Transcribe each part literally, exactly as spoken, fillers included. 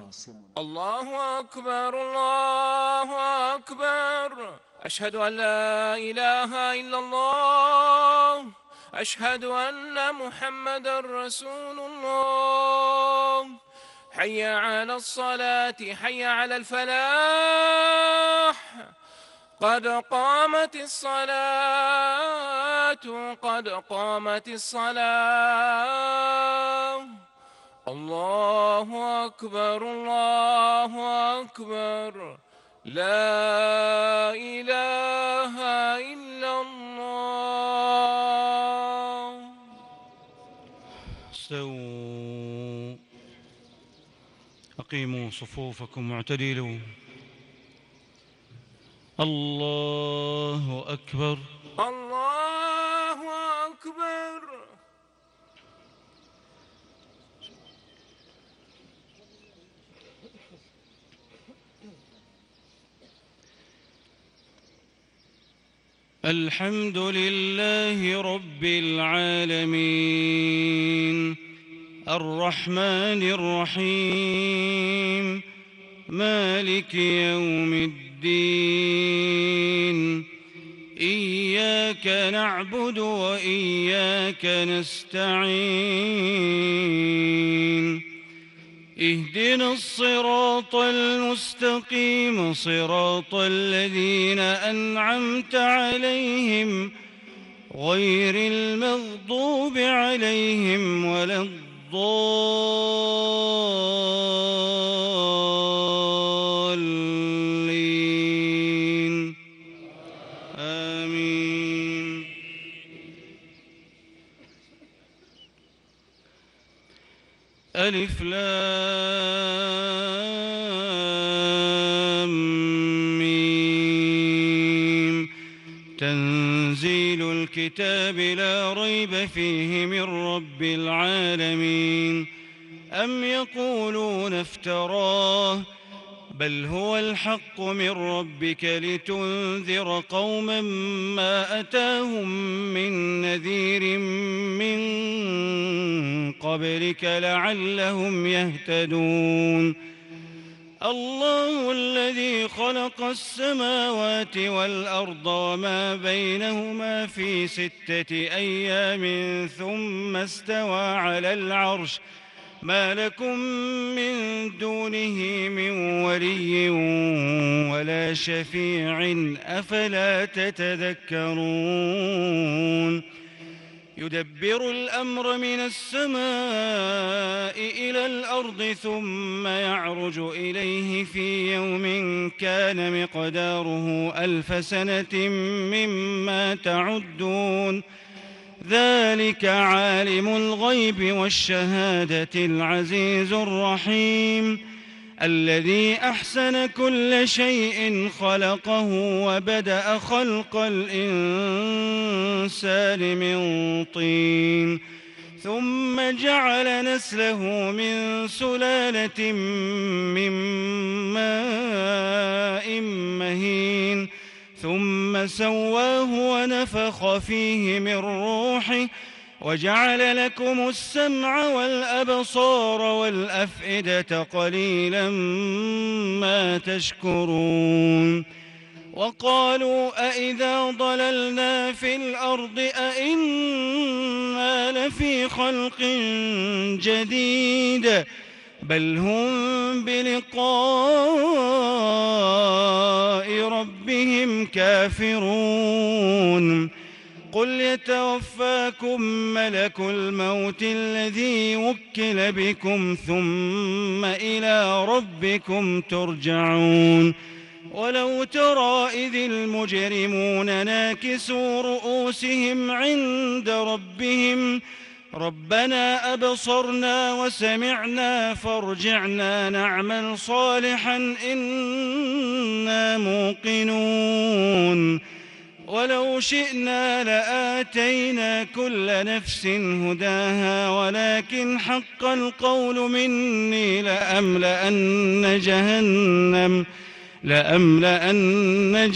الله أكبر الله أكبر. أشهد أن لا إله إلا الله. أشهد أن محمدا رسول الله. حي على الصلاة حي على الفلاح. قد قامت الصلاة قد قامت الصلاة. الله أكبر الله أكبر. لا إله إلا الله. استووا، أقيموا صفوفكم واعتدلوا. الله أكبر الله أكبر. الحمد لله رب العالمين الرحمن الرحيم مالك يوم الدين. إياك نعبد وإياك نستعين. اهدنا الصراط المستقيم صراط الذين أنعمت عليهم غير المغضوب عليهم ولا الضالين. آمين. ألف لام ميم. تنزيل الكتاب لا ريب فيه من رب العالمين. أم يقولون افتراه بل هو الحق من ربك لتنذر قوما ما أتاهم من نذير من قبلك لعلهم يهتدون. الله الذي خلق السماوات والأرض وما بينهما في ستة أيام ثم استوى على العرش. ما لكم من دونه من ولي ولا شفيع أفلا تتذكرون. يدبر الأمر من السماء إلى الأرض ثم يعرج إليه في يوم كان مقداره ألف سنة مما تعدون. ذلك عالم الغيب والشهادة العزيز الرحيم الذي أحسن كل شيء خلقه وبدأ خلق الإنسان من طين ثم جعل نسله من سلالة من ماء مهين ثم سواه ونفخ فيه من روحه وجعل لكم السمع والأبصار والأفئدة قليلا ما تشكرون. وقالوا أإذا ضللنا في الأرض أإنا لفي خلق جديد بل هم بلقاء ربهم كافرون. قل يتوفاكم ملك الموت الذي وكل بكم ثم إلى ربكم ترجعون. ولو ترى إذ المجرمون ناكسوا رؤوسهم عند ربهم ربنا أبصرنا وسمعنا فارجعنا نعمل صالحا إنا موقنون. ولو شئنا لآتينا كل نفس هداها ولكن حق القول مني لأملأن جهنم لأملأن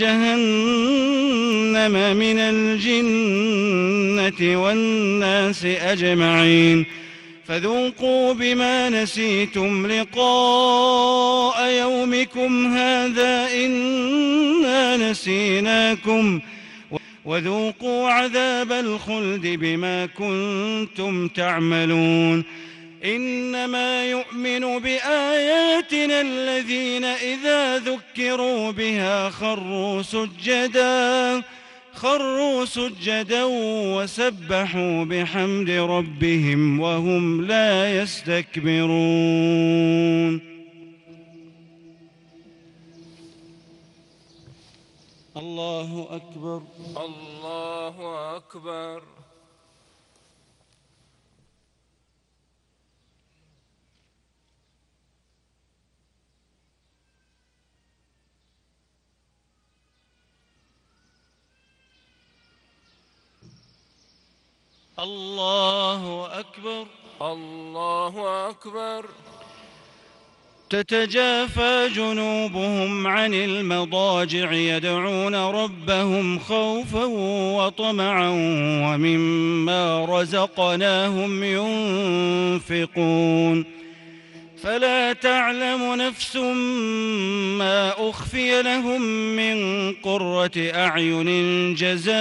جهنم من الجنة والناس أجمعين. فذوقوا بما نسيتم لقاء يومكم هذا إنا نسيناكم وذوقوا عذاب الخلد بما كنتم تعملون إنما يؤمن بآياتنا الذين إذا ذكروا بها خروا سجدا خروا سجدا وسبحوا بحمد ربهم وهم لا يستكبرون. الله أكبر. الله أكبر. الله أكبر. الله أكبر. تتجافى جنوبهم عن المضاجع يدعون ربهم خوفا وطمعا ومما رزقناهم ينفقون فلا تعلم نفس ما أخفي لهم من قرة أعين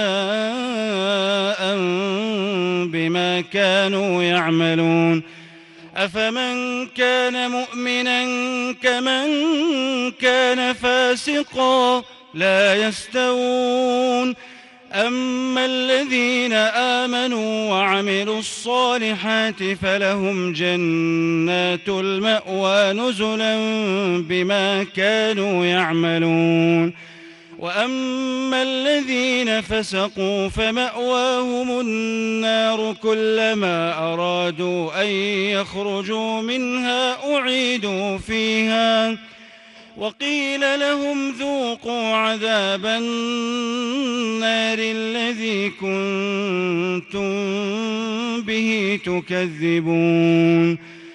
جزاء بما كانوا يعملون أفمن كان مؤمنا كمن كان فاسقا لا يستوون أما الذين آمنوا وعملوا الصالحات فلهم جنات المأوى نزلا بما كانوا يعملون وأما الذين فسقوا فمأواهم النار كلما أرادوا أن يخرجوا منها أعيدوا فيها وقيل لهم ذوقوا عذاب النار الذي كنتم به تكذبون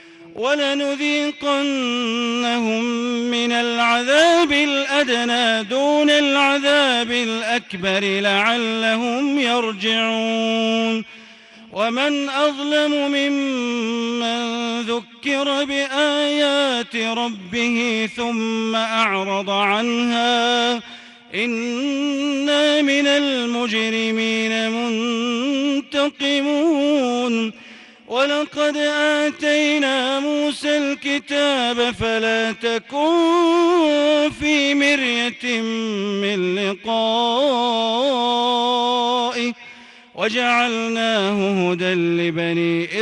ولنذيقنهم من العذاب الأدنى دون العذاب الأكبر لعلهم يرجعون ومن أظلم ممن ذكر بآيات ربه ثم أعرض عنها إنا من المجرمين منتقمون ولقد آتينا موسى الكتاب فلا تكن في مرية من لقائه وجعلناه هدى لبني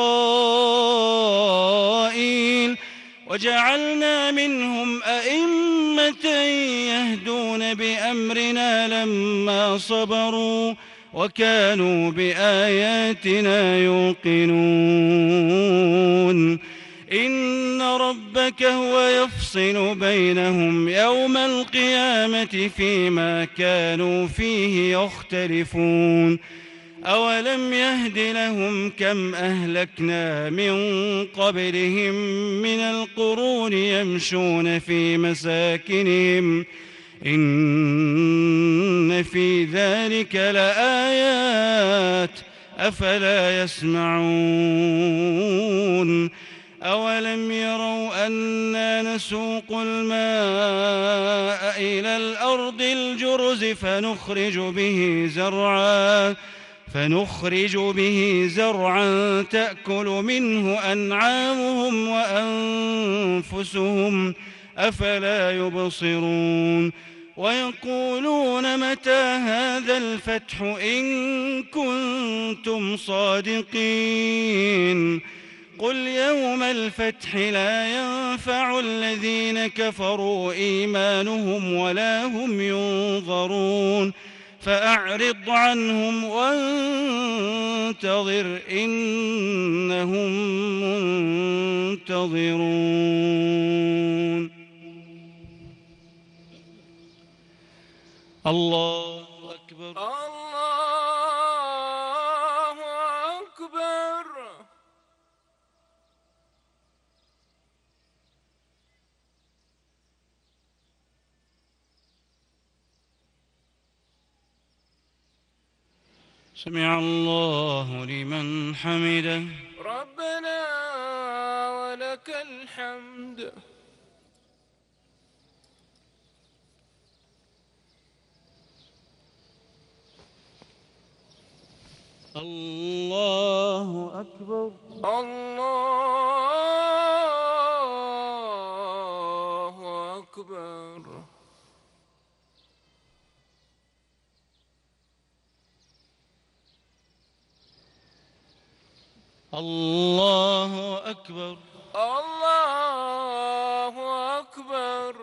إسرائيل وجعلنا منهم أئمة يهدون بأمرنا لما صبروا وكانوا بآياتنا يوقنون إن ربك هو يفصل بينهم يوم القيامة فيما كانوا فيه يختلفون أولم يهد لهم كم أهلكنا من قبلهم من القرون يمشون في مساكنهم إن في ذلك لآيات أفلا يسمعون أولم يروا أنا نسوق الماء إلى الأرض الجرز فنخرج به زرعا فنخرج به زرعا تأكل منه أنعامهم وأنفسهم أفلا يبصرون ويقولون متى هذا الفتح إن كنتم صادقين قل يوم الفتح لا ينفع الذين كفروا إيمانهم ولا هم ينظرون فأعرض عنهم وانتظر إنهم منتظرون. الله أكبر. الله أكبر. سمع الله لمن حمده. ربنا ولك الحمد. الله أكبر. الله أكبر. الله أكبر. الله أكبر.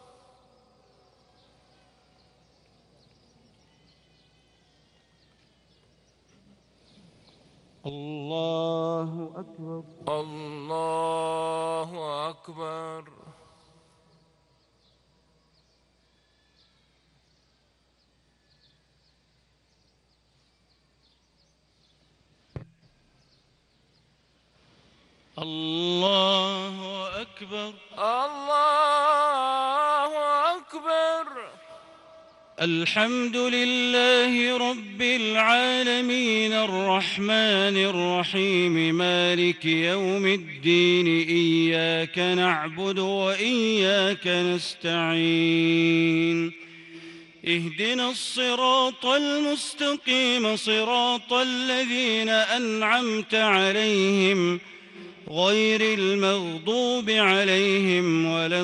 الله أكبر. الله أكبر. الله أكبر. الله أكبر. الحمد لله رب العالمين الرحمن الرحيم مالك يوم الدين إياك نعبد وإياك نستعين اهدنا الصراط المستقيم صراط الذين أنعمت عليهم غير المغضوب عليهم ولا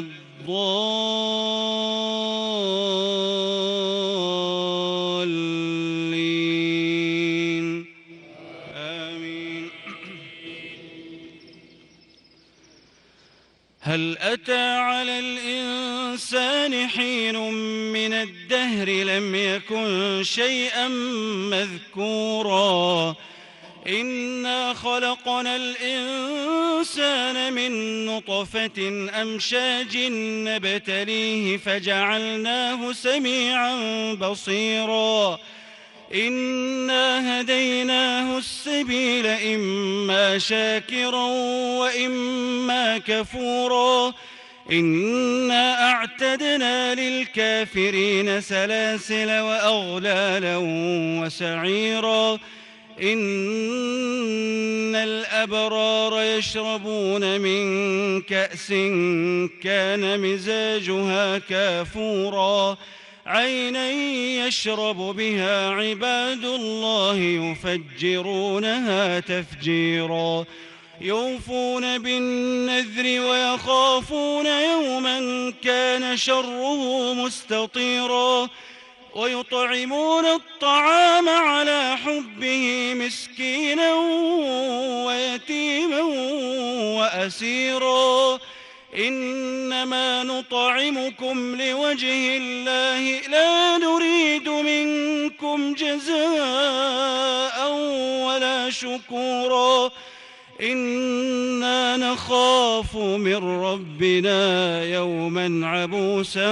الضالين آمين. هل أتى على الإنسان حين من الدهر لم يكن شيئا مذكورا إنا خلقنا الإنسان من نطفة أمشاج نبتليه فجعلناه سميعا بصيرا إنا هديناه السبيل إما شاكرا وإما كفورا إنا أعتدنا للكافرين سلاسل وأغلالا وسعيرا إن الأبرار يشربون من كأس كان مزاجها كافورا عينا يشرب بها عباد الله يفجرونها تفجيرا يوفون بالنذر ويخافون يوما كان شره مستطيرا ويطعمون الطعام على حبه مسكينا ويتيما وأسيرا إنما نطعمكم لوجه الله لا نريد منكم جزاء ولا شكورا إنا نخاف من ربنا يوما عبوسا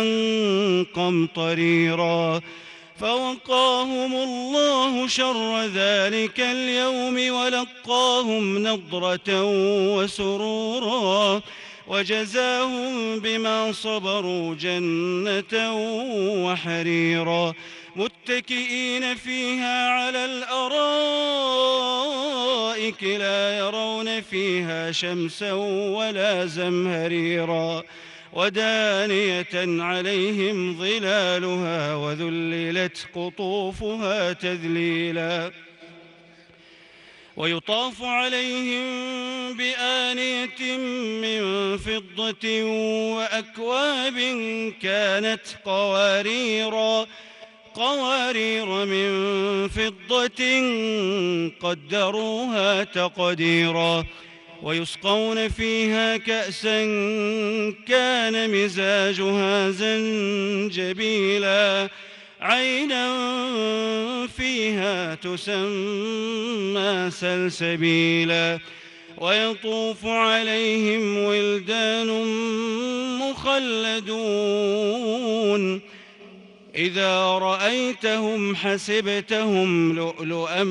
قمطريرا فوقاهم الله شر ذلك اليوم ولقاهم نضرة وسرورا وجزاهم بما صبروا جنة وحريرا متكئين فيها على الأرائك لا يرون فيها شمسا ولا زمهريرا ودانية عليهم ظلالها وذللت قطوفها تذليلا ويطاف عليهم بآنية من فضة وأكواب كانت قواريرا قوارير من فضة قدروها تقديرا ويسقون فيها كأسا كان مزاجها زنجبيلا عينا فيها تسمى سلسبيلا ويطوف عليهم ولدان مخلدون إذا رأيتهم حسبتهم لؤلؤا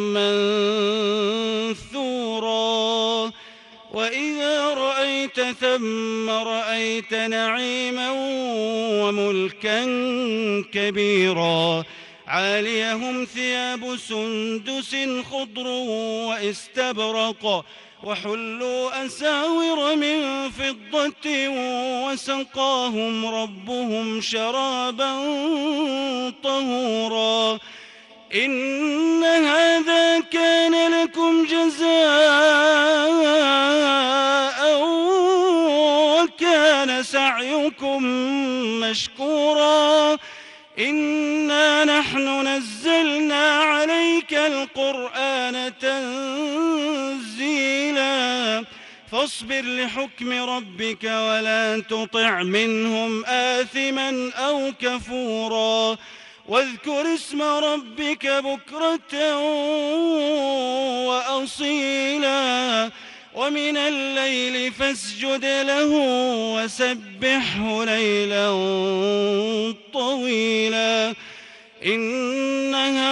منثورا وإذا رأيت ثم رأيت نعيما وملكا كبيرا عاليهم ثياب سندس خضر واستبرق وحلوا أساور من فضة وسقاهم ربهم شرابا طهورا إن هذا كان لكم جزاء وكان سعيكم مشكورا إنا نحن نزلنا عليك القرآن تنزيلا فاصبر لحكم ربك ولا تطع منهم آثما أو كفورا واذكر اسم ربك بكرة وأصيلا ومن الليل فاسجد له وسبحه ليلا طويلا إن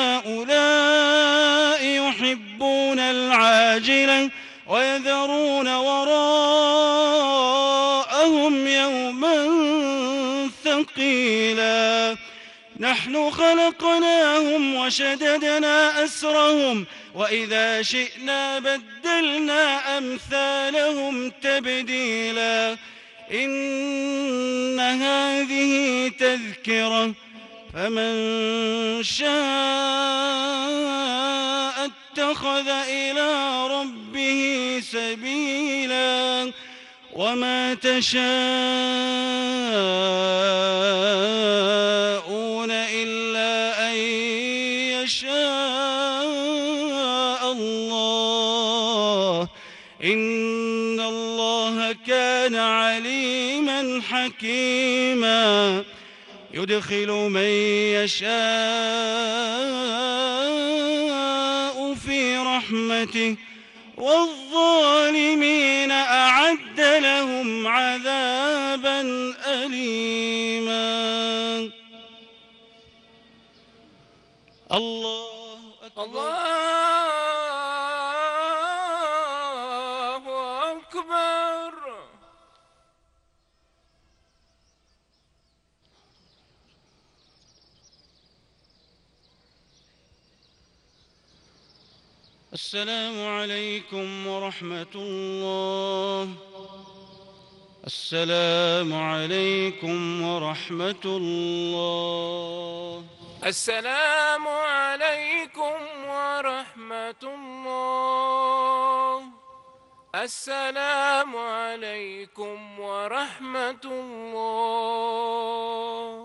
هؤلاء يحبون العاجلة ويذرون وراءهم يوما ثقيلا نحن خلقناهم وشددنا أسرهم وإذا شئنا بدلنا أمثالهم تبديلا إن هذه تذكرة فمن شاء اتخذ إلى ربه سبيلا وما تشاءون إلا أن يشاء الله إن الله كان عليما حكيما يدخل من يشاء في رحمته والظالمين أعد لهم عذابا أليما الله أكبر الله أكبر السلام عليكم ورحمة الله السلام عليكم ورحمة الله السلام عليكم ورحمة الله السلام عليكم ورحمة الله